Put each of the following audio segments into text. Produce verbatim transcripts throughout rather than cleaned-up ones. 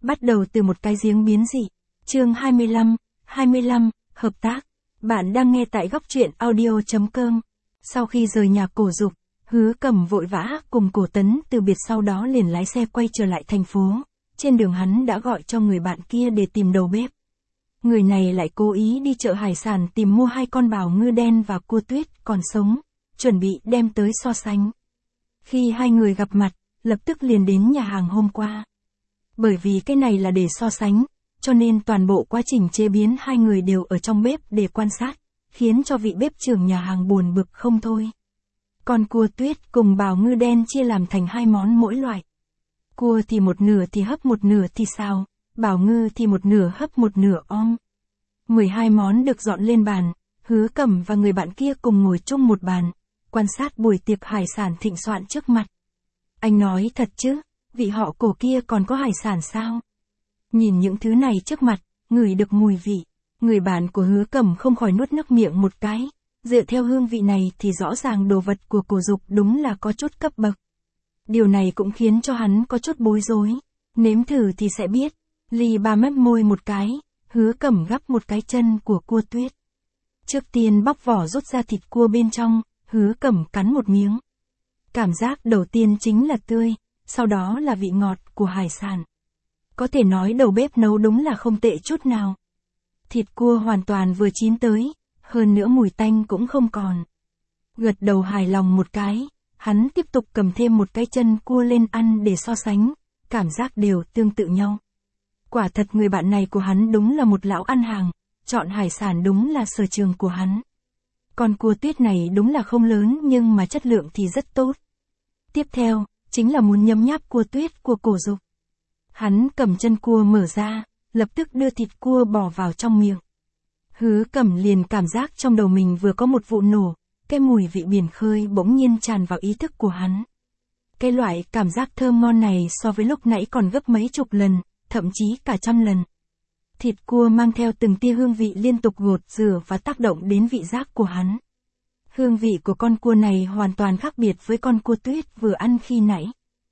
Bắt đầu từ một cái giếng biến dị. Chương hai mươi lăm, hai mươi lăm, hợp tác. Bạn đang nghe tại góc truyện audio chấm com. Sau khi rời nhà Cổ Dục, Hứa Cẩm vội vã cùng Cổ Tấn từ biệt, sau đó liền lái xe quay trở lại thành phố. Trên đường hắn đã gọi cho người bạn kia để tìm đầu bếp. Người này lại cố ý đi chợ hải sản tìm mua hai con bào ngư đen và cua tuyết còn sống, chuẩn bị đem tới so sánh. Khi hai người gặp mặt, lập tức liền đến nhà hàng hôm qua. Bởi vì cái này là để so sánh, cho nên toàn bộ quá trình chế biến hai người đều ở trong bếp để quan sát, khiến cho vị bếp trưởng nhà hàng buồn bực không thôi. Con cua tuyết cùng bào ngư đen chia làm thành hai món mỗi loại. Cua thì một nửa thì hấp, một nửa thì xào, bào ngư thì một nửa hấp một nửa om. mười hai món được dọn lên bàn, Hứa Cẩm và người bạn kia cùng ngồi chung một bàn, quan sát buổi tiệc hải sản thịnh soạn trước mặt. Anh nói thật chứ, vị họ Cổ kia còn có hải sản sao? Nhìn những thứ này trước mặt, ngửi được mùi vị, người bạn của Hứa Cẩm không khỏi nuốt nước miệng một cái. Dựa theo hương vị này thì rõ ràng đồ vật của Cổ Dục đúng là có chút cấp bậc. Điều này cũng khiến cho hắn có chút bối rối. Nếm thử thì sẽ biết. Ly ba mép môi một cái, Hứa Cẩm gắp một cái chân của cua tuyết. Trước tiên bóc vỏ rút ra thịt cua bên trong, Hứa Cẩm cắn một miếng. Cảm giác đầu tiên chính là tươi, sau đó là vị ngọt của hải sản. Có thể nói đầu bếp nấu đúng là không tệ chút nào. Thịt cua hoàn toàn vừa chín tới, hơn nữa mùi tanh cũng không còn. Gật đầu hài lòng một cái, hắn tiếp tục cầm thêm một cái chân cua lên ăn để so sánh, cảm giác đều tương tự nhau. Quả thật người bạn này của hắn đúng là một lão ăn hàng, chọn hải sản đúng là sở trường của hắn. Con cua tuyết này đúng là không lớn nhưng mà chất lượng thì rất tốt. Tiếp theo, chính là muốn nhấm nháp cua tuyết của Cổ Dục. Hắn cầm chân cua mở ra, lập tức đưa thịt cua bỏ vào trong miệng. Hứa Cẩm liền cảm giác trong đầu mình vừa có một vụ nổ, cái mùi vị biển khơi bỗng nhiên tràn vào ý thức của hắn. Cái loại cảm giác thơm ngon này so với lúc nãy còn gấp mấy chục lần, thậm chí cả trăm lần. Thịt cua mang theo từng tia hương vị liên tục gột rửa và tác động đến vị giác của hắn. Hương vị của con cua này hoàn toàn khác biệt với con cua tuyết vừa ăn khi nãy.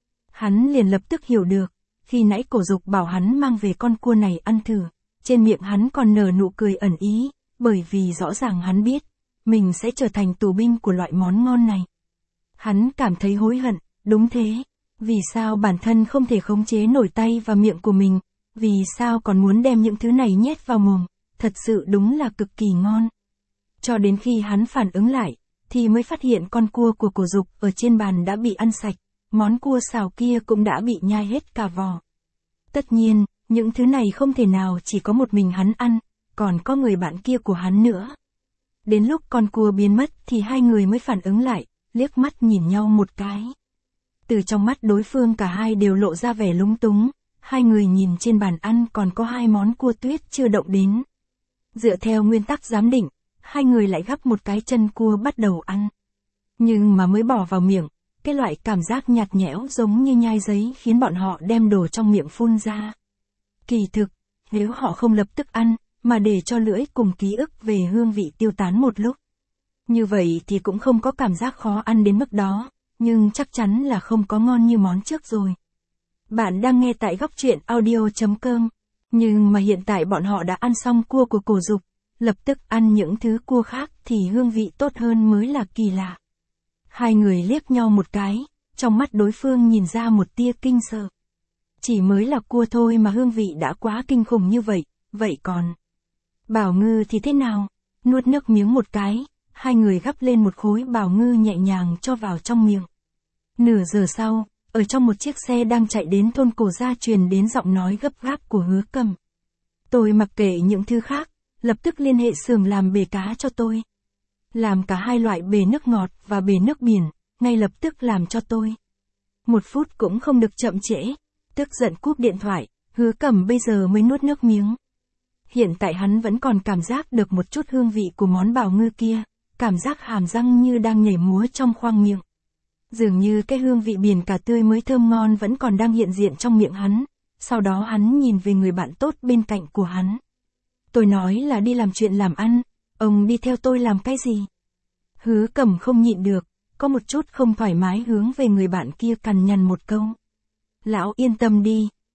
Hắn liền lập tức hiểu được, khi nãy Cổ Dục bảo hắn mang về con cua này ăn thử, trên miệng hắn còn nở nụ cười ẩn ý, bởi vì rõ ràng hắn biết, mình sẽ trở thành tù binh của loại món ngon này. Hắn cảm thấy hối hận, đúng thế, vì sao bản thân không thể khống chế nổi tay và miệng của mình, vì sao còn muốn đem những thứ này nhét vào mồm, thật sự đúng là cực kỳ ngon. Cho đến khi hắn phản ứng lại, thì mới phát hiện con cua của Cổ Dục ở trên bàn đã bị ăn sạch, món cua xào kia cũng đã bị nhai hết cả vỏ. Tất nhiên, những thứ này không thể nào chỉ có một mình hắn ăn, còn có người bạn kia của hắn nữa. Đến lúc con cua biến mất thì hai người mới phản ứng lại, liếc mắt nhìn nhau một cái. Từ trong mắt đối phương cả hai đều lộ ra vẻ lúng túng, hai người nhìn trên bàn ăn còn có hai món cua tuyết chưa động đến. Dựa theo nguyên tắc giám định, hai người lại gắp một cái chân cua bắt đầu ăn. Nhưng mà mới bỏ vào miệng, cái loại cảm giác nhạt nhẽo giống như nhai giấy khiến bọn họ đem đồ trong miệng phun ra. Kỳ thực, nếu họ không lập tức ăn, mà để cho lưỡi cùng ký ức về hương vị tiêu tán một lúc. Như vậy thì cũng không có cảm giác khó ăn đến mức đó, nhưng chắc chắn là không có ngon như món trước rồi. Bạn đang nghe tại góc truyện audio chấm com, nhưng mà hiện tại bọn họ đã ăn xong cua của Cổ Dục, lập tức ăn những thứ cua khác thì hương vị tốt hơn mới là kỳ lạ. Hai người liếc nhau một cái, trong mắt đối phương nhìn ra một tia kinh sợ. Chỉ mới là cua thôi mà hương vị đã quá kinh khủng như vậy, vậy còn bào ngư thì thế nào? Nuốt nước miếng một cái, hai người gắp lên một khối bào ngư nhẹ nhàng cho vào trong miệng. Nửa giờ sau, ở trong một chiếc xe đang chạy đến thôn Cổ Gia truyền đến giọng nói gấp gáp của Hứa Cẩm. Tôi mặc kệ những thứ khác, lập tức liên hệ xưởng làm bể cá cho tôi. Làm cả hai loại bể nước ngọt và bể nước biển, ngay lập tức làm cho tôi. Một phút cũng không được chậm trễ. Tức giận cúp điện thoại, Hứa Cẩm bây giờ mới nuốt nước miếng. Hiện tại hắn vẫn còn cảm giác được một chút hương vị của món bào ngư kia, cảm giác hàm răng như đang nhảy múa trong khoang miệng. Dường như cái hương vị biển cả tươi mới thơm ngon vẫn còn đang hiện diện trong miệng hắn, sau đó hắn nhìn về người bạn tốt bên cạnh của hắn. Tôi nói là đi làm chuyện làm ăn, ông đi theo tôi làm cái gì? Hứa Cẩm không nhịn được, có một chút không thoải mái hướng về người bạn kia cằn nhằn một câu. Lão yên tâm đi,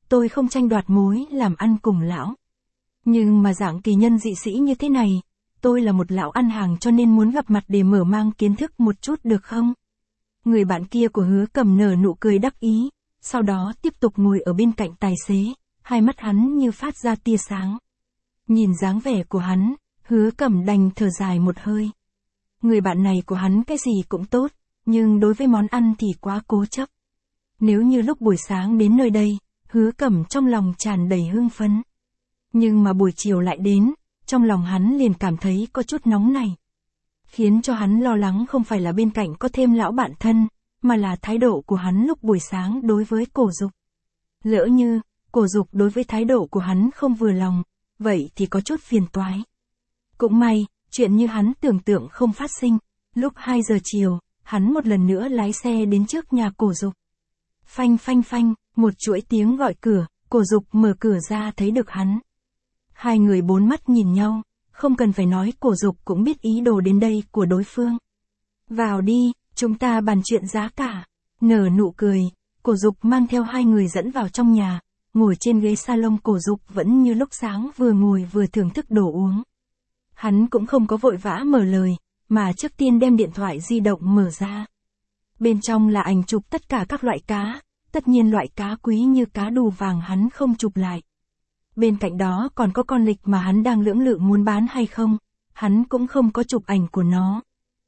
tôi không tranh đoạt mối làm ăn cùng lão. Nhưng mà dạng kỳ nhân dị sĩ như thế này, tôi là một lão ăn hàng cho nên muốn gặp mặt để mở mang kiến thức một chút được không? Người bạn kia của Hứa Cầm nở nụ cười đắc ý, sau đó tiếp tục ngồi ở bên cạnh tài xế, hai mắt hắn như phát ra tia sáng. Nhìn dáng vẻ của hắn, Hứa Cầm đành thở dài một hơi. Người bạn này của hắn cái gì cũng tốt, nhưng đối với món ăn thì quá cố chấp. Nếu như lúc buổi sáng đến nơi đây, Hứa Cầm trong lòng tràn đầy hưng phấn. Nhưng mà buổi chiều lại đến, trong lòng hắn liền cảm thấy có chút nóng này. Khiến cho hắn lo lắng không phải là bên cạnh có thêm lão bạn thân, mà là thái độ của hắn lúc buổi sáng đối với Cổ Dục. Lỡ như, Cổ Dục đối với thái độ của hắn không vừa lòng, vậy thì có chút phiền toái. Cũng may, chuyện như hắn tưởng tượng không phát sinh. Lúc hai giờ chiều, hắn một lần nữa lái xe đến trước nhà Cổ Dục. Phanh phanh phanh, một chuỗi tiếng gọi cửa, Cổ Dục mở cửa ra thấy được hắn. Hai người bốn mắt nhìn nhau, không cần phải nói Cổ Dục cũng biết ý đồ đến đây của đối phương. Vào đi, chúng ta bàn chuyện giá cả. Nở nụ cười, Cổ Dục mang theo hai người dẫn vào trong nhà, ngồi trên ghế salon. Cổ Dục vẫn như lúc sáng vừa ngồi vừa thưởng thức đồ uống. Hắn cũng không có vội vã mở lời, mà trước tiên đem điện thoại di động mở ra. Bên trong là ảnh chụp tất cả các loại cá, tất nhiên loại cá quý như cá đù vàng hắn không chụp lại. Bên cạnh đó còn có con lịch mà hắn đang lưỡng lự muốn bán hay không, hắn cũng không có chụp ảnh của nó.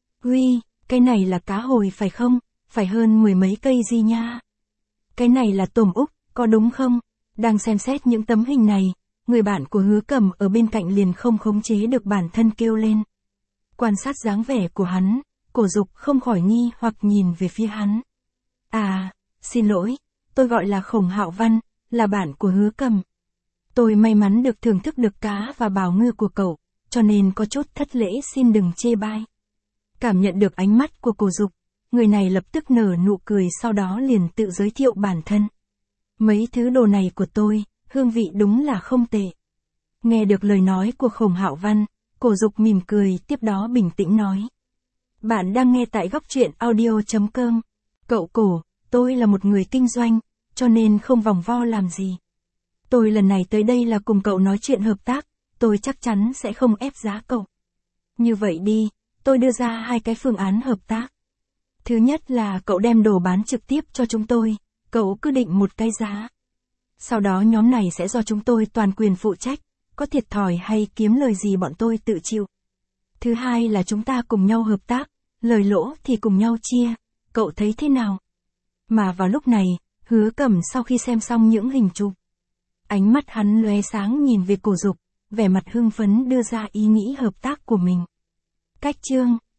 Uy, cái này là cá hồi phải không, phải hơn mười mấy cây gì nha. Cái này là tôm Úc, có đúng không? Đang xem xét những tấm hình này, người bạn của Hứa Cầm ở bên cạnh liền không khống chế được bản thân kêu lên. Quan sát dáng vẻ của hắn, Cổ Dục không khỏi nghi hoặc nhìn về phía hắn. À, xin lỗi, tôi gọi là Khổng Hạo Văn, là bạn của Hứa Cầm. Tôi may mắn được thưởng thức được cá và bào ngư của cậu, cho nên có chút thất lễ, xin đừng chê bai. Cảm nhận được ánh mắt của Cổ Dục, người này lập tức nở nụ cười, sau đó liền tự giới thiệu bản thân. Mấy thứ đồ này của tôi, hương vị đúng là không tệ. Nghe được lời nói của Khổng Hạo Văn, Cổ Dục mỉm cười, tiếp đó bình tĩnh nói. Bạn đang nghe tại góc truyện audio chấm com. Cậu Cổ, tôi là một người kinh doanh, cho nên không vòng vo làm gì. Tôi lần này tới đây là cùng cậu nói chuyện hợp tác, tôi chắc chắn sẽ không ép giá cậu. Như vậy đi, tôi đưa ra hai cái phương án hợp tác. Thứ nhất là cậu đem đồ bán trực tiếp cho chúng tôi, cậu cứ định một cái giá. Sau đó nhóm này sẽ do chúng tôi toàn quyền phụ trách, có thiệt thòi hay kiếm lời gì bọn tôi tự chịu. Thứ hai là chúng ta cùng nhau hợp tác, lời lỗ thì cùng nhau chia, cậu thấy thế nào? Mà vào lúc này, Hứa Cầm sau khi xem xong những hình chụp, ánh mắt hắn lóe sáng nhìn về Cổ Dục, vẻ mặt hưng phấn đưa ra ý nghĩ hợp tác của mình. Cách chương